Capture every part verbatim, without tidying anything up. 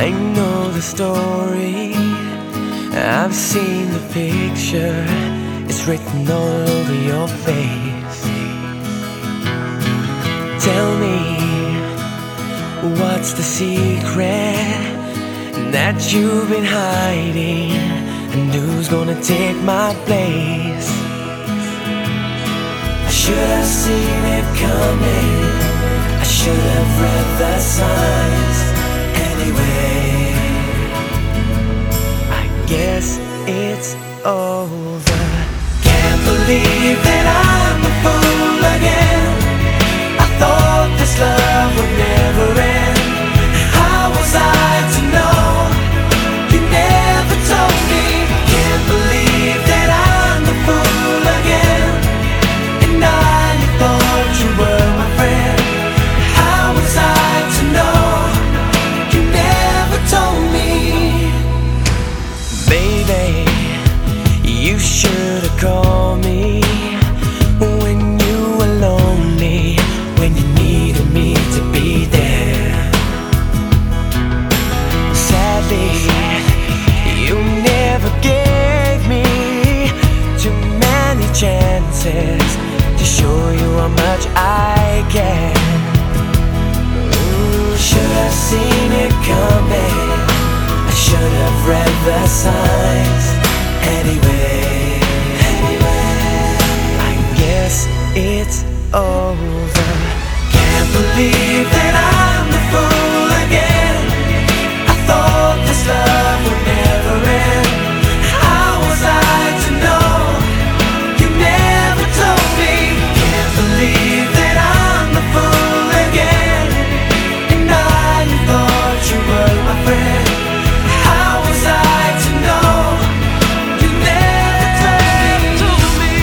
I know the story, I've seen the picture, it's written all over your face. Tell me, what's the secret that you've been hiding, and who's gonna take my place? I should have seen it coming, I should have read the signs. Anyway, I guess it's over. Can't believe that I'm a fool again. I thought this love would never end. How was I to know? You never told me. Can't believe that I'm a fool again, and I thought you were my friend. How was I to know? You never told me. Baby, you should have called me when you were lonely, when you needed me to be there. Sadly, you never gave me too many chances to show you how much I care. Ooh, should have seen it coming, I should have read the signs. Anyway, I guess it's over. Can't believe that I'm the fool again. I thought this love would never end. How was I to know? You never told me. Can't believe that I'm the fool again, and I thought you were my friend. How was I to know? You never told me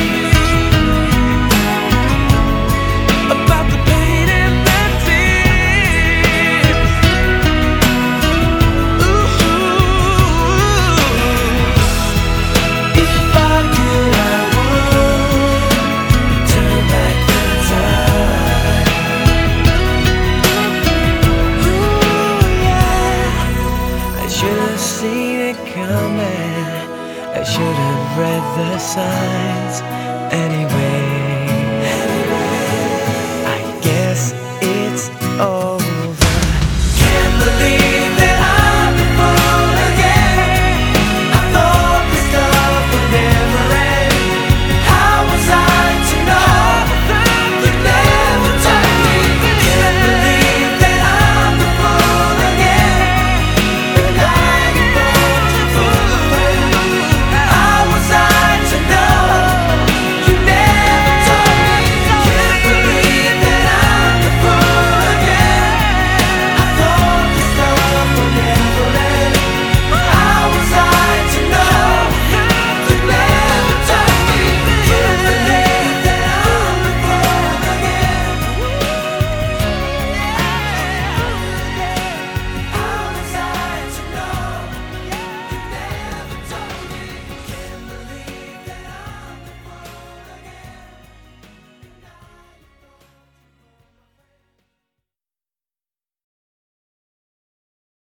about the pain and the tears. Ooh, if I could, I would turn back the time. Ooh, yeah. I should have seen it coming, I should have read the signs. Anyway,